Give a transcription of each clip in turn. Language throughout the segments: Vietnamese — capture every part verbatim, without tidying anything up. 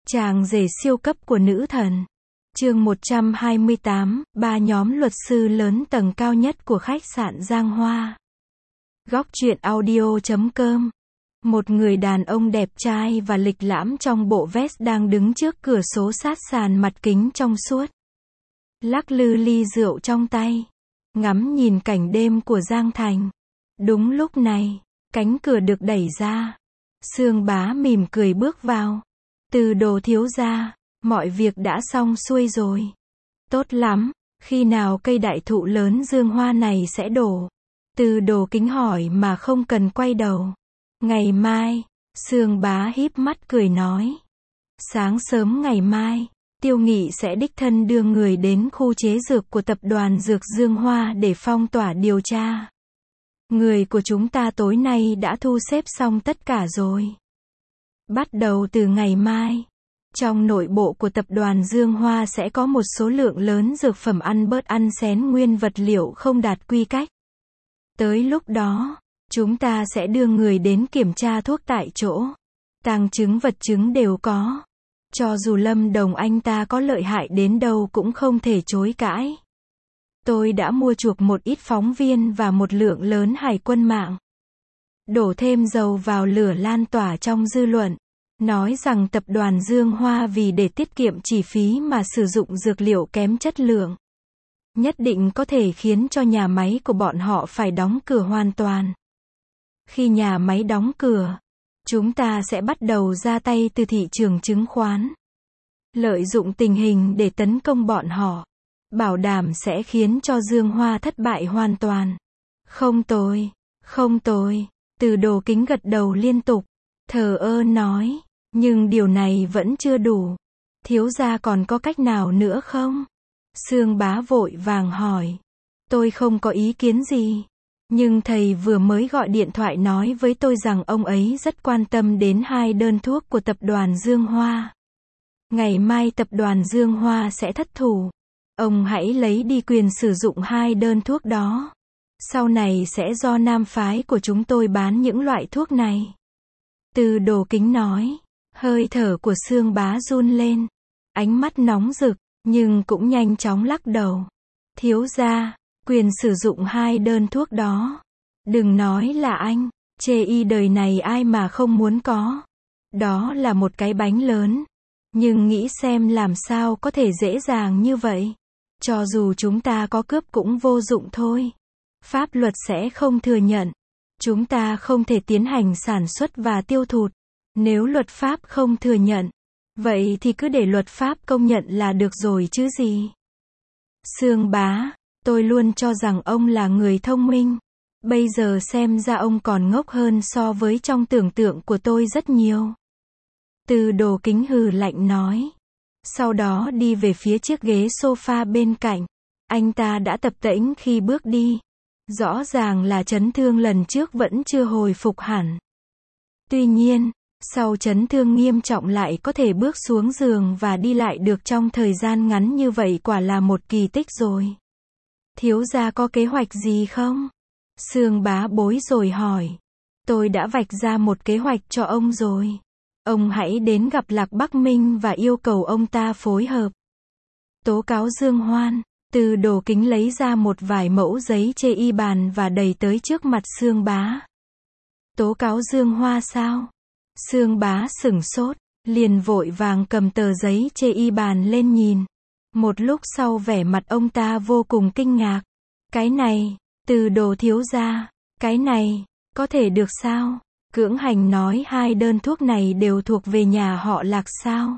Chàng rể siêu cấp của nữ thần. Chương một trăm hai mươi tám, ba nhóm luật sư lớn tầng cao nhất của khách sạn Giang Hoa. Góc truyện audio chấm com. Một người đàn ông đẹp trai và lịch lãm trong bộ vest đang đứng trước cửa sổ sát sàn mặt kính trong suốt. Lắc lư ly rượu trong tay. Ngắm nhìn cảnh đêm của Giang Thành. Đúng lúc này, cánh cửa được đẩy ra. Sương Bá mỉm cười bước vào. Từ Đồ thiếu gia, mọi việc đã xong xuôi rồi. Tốt lắm, khi nào cây đại thụ lớn dương hoa này sẽ đổ? Từ Đồ kính hỏi mà không cần quay đầu. Ngày mai, Sương Bá híp mắt cười nói. Sáng sớm ngày mai, Tiêu Nghị sẽ đích thân đưa người đến khu chế dược của tập đoàn Dược Dương Hoa để phong tỏa điều tra. Người của chúng ta tối nay đã thu xếp xong tất cả rồi. Bắt đầu từ ngày mai, trong nội bộ của tập đoàn Dương Hoa sẽ có một số lượng lớn dược phẩm ăn bớt ăn xén nguyên vật liệu không đạt quy cách. Tới lúc đó, chúng ta sẽ đưa người đến kiểm tra thuốc tại chỗ. Tàng chứng vật chứng đều có. Cho dù Lâm Đồng anh ta có lợi hại đến đâu cũng không thể chối cãi. Tôi đã mua chuộc một ít phóng viên và một lượng lớn hải quân mạng. Đổ thêm dầu vào lửa lan tỏa trong dư luận. Nói rằng tập đoàn Dương Hoa vì để tiết kiệm chi phí mà sử dụng dược liệu kém chất lượng. Nhất định có thể khiến cho nhà máy của bọn họ phải đóng cửa hoàn toàn. Khi nhà máy đóng cửa, chúng ta sẽ bắt đầu ra tay từ thị trường chứng khoán. Lợi dụng tình hình để tấn công bọn họ. Bảo đảm sẽ khiến cho Dương Hoa thất bại hoàn toàn. Không tồi, không tồi. Từ Đồ kính gật đầu liên tục. Thờ ơ nói. Nhưng điều này vẫn chưa đủ. Thiếu gia còn có cách nào nữa không? Sương Bá vội vàng hỏi. Tôi không có ý kiến gì. Nhưng thầy vừa mới gọi điện thoại nói với tôi rằng ông ấy rất quan tâm đến hai đơn thuốc của tập đoàn Dương Hoa. Ngày mai tập đoàn Dương Hoa sẽ thất thủ. Ông hãy lấy đi quyền sử dụng hai đơn thuốc đó. Sau này sẽ do nam phái của chúng tôi bán những loại thuốc này. Từ Đồ kính nói. Hơi thở của Sương Bá run lên. Ánh mắt nóng rực, nhưng cũng nhanh chóng lắc đầu. Thiếu gia, quyền sử dụng hai đơn thuốc đó. Đừng nói là anh, chê y đời này ai mà không muốn có. Đó là một cái bánh lớn. Nhưng nghĩ xem làm sao có thể dễ dàng như vậy. Cho dù chúng ta có cướp cũng vô dụng thôi. Pháp luật sẽ không thừa nhận. Chúng ta không thể tiến hành sản xuất và tiêu thụ. Nếu luật pháp không thừa nhận, vậy thì cứ để luật pháp công nhận là được rồi chứ gì. Sương Bá, tôi luôn cho rằng ông là người thông minh. Bây giờ xem ra ông còn ngốc hơn so với trong tưởng tượng của tôi rất nhiều. Từ Đồ kính hừ lạnh nói. Sau đó đi về phía chiếc ghế sofa bên cạnh. Anh ta đã tập tễnh khi bước đi. Rõ ràng là chấn thương lần trước vẫn chưa hồi phục hẳn. Tuy nhiên, sau chấn thương nghiêm trọng lại có thể bước xuống giường và đi lại được trong thời gian ngắn như vậy quả là một kỳ tích rồi. Thiếu gia có kế hoạch gì không? Sương Bá bối rồi hỏi. Tôi đã vạch ra một kế hoạch cho ông rồi. Ông hãy đến gặp Lạc Bắc Minh và yêu cầu ông ta phối hợp. Tố cáo Dương Hoan. Từ Đồ kính lấy ra một vài mẫu giấy chê y bàn và đẩy tới trước mặt Sương Bá. Tố cáo Dương Hoa sao? Sương Bá sửng sốt, liền vội vàng cầm tờ giấy chê y bàn lên nhìn. Một lúc sau vẻ mặt ông ta vô cùng kinh ngạc. Cái này, Từ Đồ thiếu gia, cái này, có thể được sao? Cưỡng hành nói hai đơn thuốc này đều thuộc về nhà họ Lạc sao?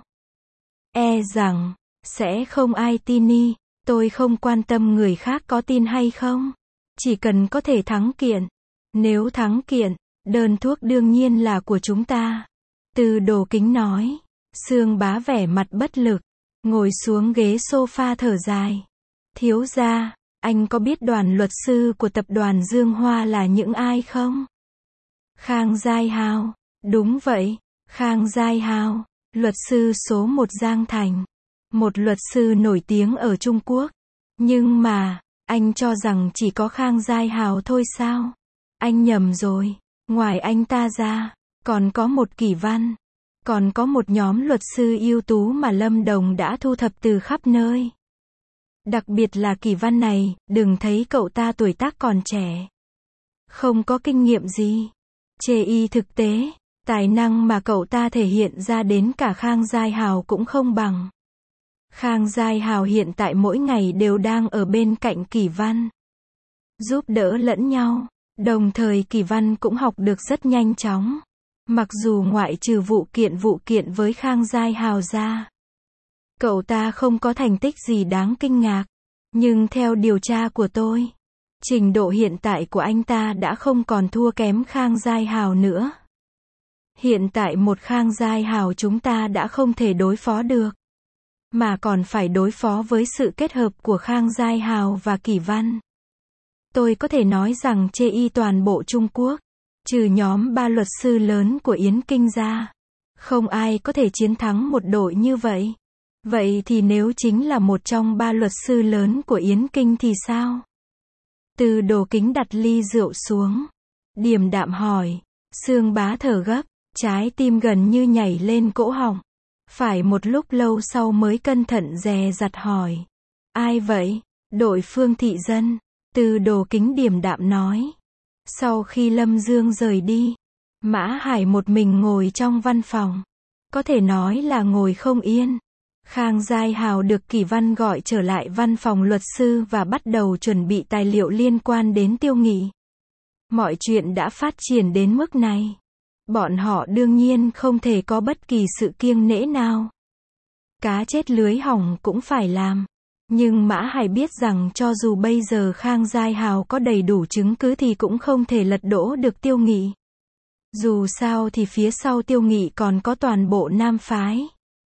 E rằng, sẽ không ai tin y, tôi không quan tâm người khác có tin hay không. Chỉ cần có thể thắng kiện. Nếu thắng kiện, đơn thuốc đương nhiên là của chúng ta. Từ Đồ kính nói. Sương Bá vẻ mặt bất lực. Ngồi xuống ghế sofa thở dài. Thiếu gia, anh có biết đoàn luật sư của tập đoàn Dương Hoa là những ai không? Khang Giai Hào. Đúng vậy, Khang Giai Hào. Luật sư số một Giang Thành. Một luật sư nổi tiếng ở Trung Quốc. Nhưng mà, anh cho rằng chỉ có Khang Giai Hào thôi sao? Anh nhầm rồi. Ngoài anh ta ra, còn có một Kỷ Văn. Còn có một nhóm luật sư ưu tú mà Lâm Đồng đã thu thập từ khắp nơi. Đặc biệt là Kỳ Văn này, đừng thấy cậu ta tuổi tác còn trẻ. Không có kinh nghiệm gì. Chê y thực tế, tài năng mà cậu ta thể hiện ra đến cả Khang Giai Hào cũng không bằng. Khang Giai Hào hiện tại mỗi ngày đều đang ở bên cạnh Kỳ Văn. Giúp đỡ lẫn nhau. Đồng thời Kỳ Văn cũng học được rất nhanh chóng. Mặc dù ngoại trừ vụ kiện vụ kiện với Khang Giai Hào ra, cậu ta không có thành tích gì đáng kinh ngạc. Nhưng theo điều tra của tôi, trình độ hiện tại của anh ta đã không còn thua kém Khang Giai Hào nữa. Hiện tại một Khang Giai Hào chúng ta đã không thể đối phó được, mà còn phải đối phó với sự kết hợp của Khang Giai Hào và Kỳ Văn. Tôi có thể nói rằng chê y toàn bộ Trung Quốc, trừ nhóm ba luật sư lớn của Yến Kinh ra, không ai có thể chiến thắng một đội như vậy. Vậy thì nếu chính là một trong ba luật sư lớn của Yến Kinh thì sao? Từ Đồ Kính đặt ly rượu xuống, điềm đạm hỏi. Sương Bá thở gấp, trái tim gần như nhảy lên cổ họng. Phải một lúc lâu sau mới cẩn thận dè dặt hỏi. Ai vậy? Đội Phương Thị Dân. Từ Đồ Kính điềm đạm nói. Sau khi Lâm Dương rời đi, Mã Hải một mình ngồi trong văn phòng. Có thể nói là ngồi không yên. Khang Giai Hào được Kỳ Văn gọi trở lại văn phòng luật sư và bắt đầu chuẩn bị tài liệu liên quan đến Tiêu Nghị. Mọi chuyện đã phát triển đến mức này. Bọn họ đương nhiên không thể có bất kỳ sự kiêng nể nào. Cá chết lưới hỏng cũng phải làm. Nhưng Mã Hải biết rằng cho dù bây giờ Khang Giai Hào có đầy đủ chứng cứ thì cũng không thể lật đổ được Tiêu Nghị. Dù sao thì phía sau Tiêu Nghị còn có toàn bộ Nam Phái.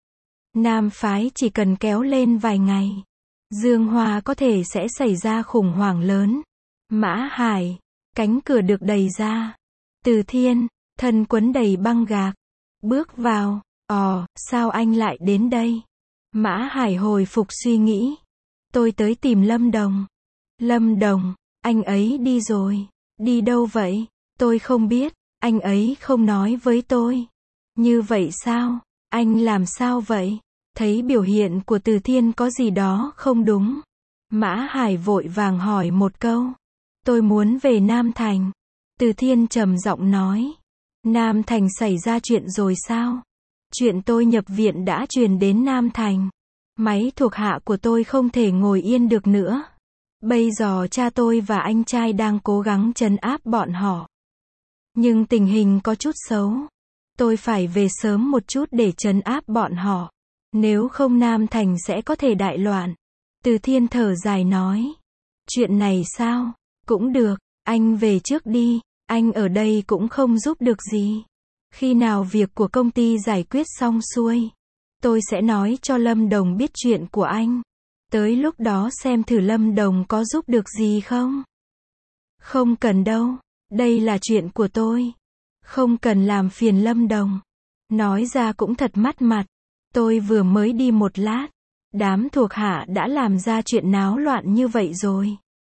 Nam Phái chỉ cần kéo lên vài ngày, Dương Hoa có thể sẽ xảy ra khủng hoảng lớn. Mã Hải, cánh cửa được đẩy ra. Từ Thiên, thân quấn đầy băng gạc, bước vào. Ồ, sao anh lại đến đây? Mã Hải hồi phục suy nghĩ. Tôi tới tìm Lâm Đồng. Lâm Đồng, anh ấy đi rồi. Đi đâu vậy? Tôi không biết, anh ấy không nói với tôi. Như vậy sao? Anh làm sao vậy? Thấy biểu hiện của Từ Thiên có gì đó không đúng. Mã Hải vội vàng hỏi một câu. Tôi muốn về Nam Thành. Từ Thiên trầm giọng nói. Nam Thành xảy ra chuyện rồi sao? Chuyện tôi nhập viện đã truyền đến Nam Thành. Máy thuộc hạ của tôi không thể ngồi yên được nữa. Bây giờ cha tôi và anh trai đang cố gắng trấn áp bọn họ. Nhưng tình hình có chút xấu. Tôi phải về sớm một chút để trấn áp bọn họ. Nếu không Nam Thành sẽ có thể đại loạn. Từ Thiên thở dài nói. Chuyện này sao? Cũng được, anh về trước đi. Anh ở đây cũng không giúp được gì. Khi nào việc của công ty giải quyết xong xuôi, tôi sẽ nói cho Lâm Đồng biết chuyện của anh. Tới lúc đó xem thử Lâm Đồng có giúp được gì không. Không cần đâu, đây là chuyện của tôi. Không cần làm phiền Lâm Đồng. Nói ra cũng thật mất mặt. Tôi vừa mới đi một lát, đám thuộc hạ đã làm ra chuyện náo loạn như vậy rồi.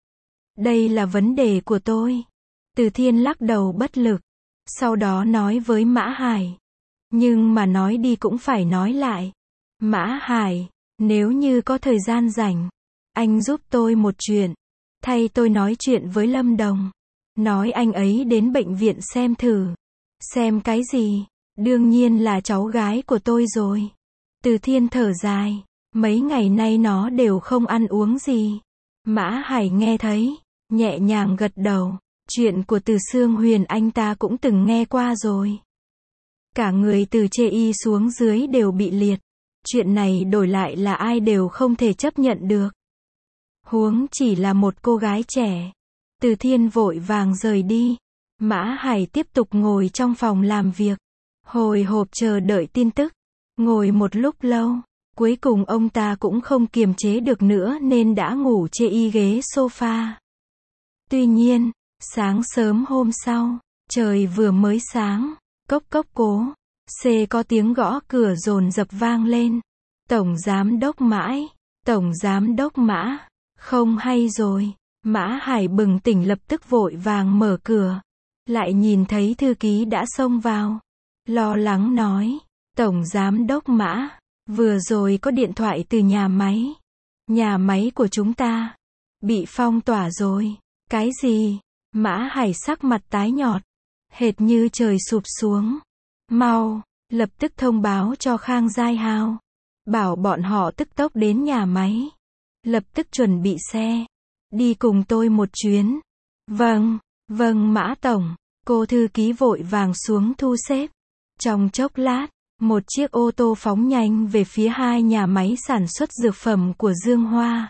Đây là vấn đề của tôi. Từ Thiên lắc đầu bất lực. Sau đó nói với Mã Hải. Nhưng mà nói đi cũng phải nói lại. Mã Hải, nếu như có thời gian rảnh, anh giúp tôi một chuyện. Thay tôi nói chuyện với Lâm Đồng. Nói anh ấy đến bệnh viện xem thử. Xem cái gì? Đương nhiên là cháu gái của tôi rồi. Từ Thiên thở dài. Mấy ngày nay nó đều không ăn uống gì. Mã Hải nghe thấy, nhẹ nhàng gật đầu. Chuyện của Từ Sương Huyền anh ta cũng từng nghe qua rồi. Cả người từ chê y xuống dưới đều bị liệt. Chuyện này đổi lại là ai đều không thể chấp nhận được. Huống chỉ là một cô gái trẻ. Từ Thiên vội vàng rời đi. Mã Hải tiếp tục ngồi trong phòng làm việc. Hồi hộp chờ đợi tin tức. Ngồi một lúc lâu. Cuối cùng ông ta cũng không kiềm chế được nữa nên đã ngủ chê y ghế sofa. Tuy nhiên, sáng sớm hôm sau, trời vừa mới sáng, cốc cốc cố, xê có tiếng gõ cửa dồn dập vang lên. Tổng giám đốc Mãi, tổng giám đốc Mã, không hay rồi. Mã Hải bừng tỉnh lập tức vội vàng mở cửa. Lại nhìn thấy thư ký đã xông vào. Lo lắng nói, Tổng Giám đốc Mã, vừa rồi có điện thoại từ nhà máy. Nhà máy của chúng ta bị phong tỏa rồi. Cái gì? Mã Hải sắc mặt tái nhợt, hệt như trời sụp xuống. Mau, lập tức thông báo cho Khang Giai Hao, bảo bọn họ tức tốc đến nhà máy. Lập tức chuẩn bị xe, đi cùng tôi một chuyến. Vâng, vâng Mã Tổng. Cô thư ký vội vàng xuống thu xếp. Trong chốc lát, một chiếc ô tô phóng nhanh về phía hai nhà máy sản xuất dược phẩm của Dương Hoa.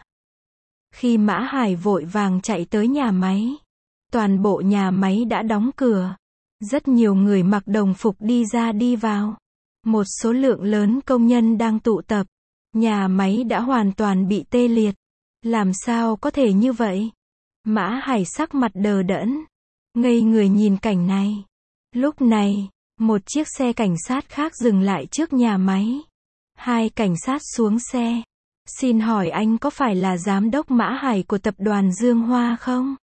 Khi Mã Hải vội vàng chạy tới nhà máy, toàn bộ nhà máy đã đóng cửa. Rất nhiều người mặc đồng phục đi ra đi vào. Một số lượng lớn công nhân đang tụ tập. Nhà máy đã hoàn toàn bị tê liệt. Làm sao có thể như vậy? Mã Hải sắc mặt đờ đẫn, ngây người nhìn cảnh này. Lúc này, một chiếc xe cảnh sát khác dừng lại trước nhà máy. Hai cảnh sát xuống xe. Xin hỏi anh có phải là giám đốc Mã Hải của tập đoàn Dương Hoa không?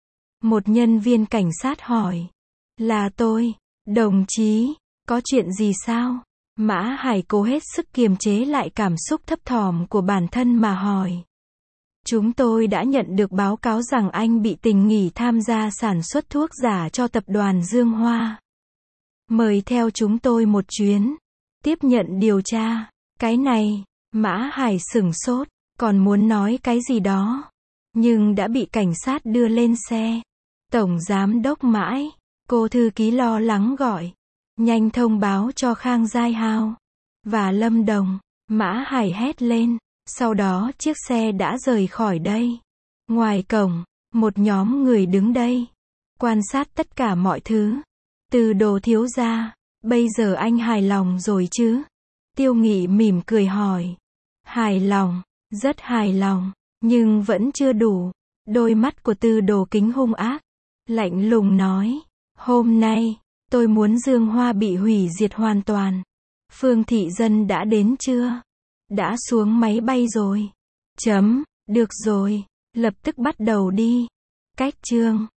Một nhân viên cảnh sát hỏi. Là tôi, đồng chí, có chuyện gì sao? Mã Hải cố hết sức kiềm chế lại cảm xúc thấp thỏm của bản thân mà hỏi. Chúng tôi đã nhận được báo cáo rằng anh bị tình nghi tham gia sản xuất thuốc giả cho tập đoàn Dương Hoa. Mời theo chúng tôi một chuyến, tiếp nhận điều tra. Cái này, Mã Hải sửng sốt, còn muốn nói cái gì đó, nhưng đã bị cảnh sát đưa lên xe. Tổng Giám đốc Mãi, cô thư ký lo lắng gọi. Nhanh thông báo cho Khang Giai Hao và Lâm Đồng. Mã Hải hét lên. Sau đó chiếc xe đã rời khỏi đây. Ngoài cổng, một nhóm người đứng đây, quan sát tất cả mọi thứ. Từ Đồ thiếu gia, bây giờ anh hài lòng rồi chứ? Tiêu Nghị mỉm cười hỏi. Hài lòng, rất hài lòng, nhưng vẫn chưa đủ. Đôi mắt của Từ Đồ kính hung ác, lạnh lùng nói. Hôm nay, tôi muốn Dương Hoa bị hủy diệt hoàn toàn. Phương Thị Dân đã đến chưa? Đã xuống máy bay rồi. Chấm, được rồi, lập tức bắt đầu đi. Cách chương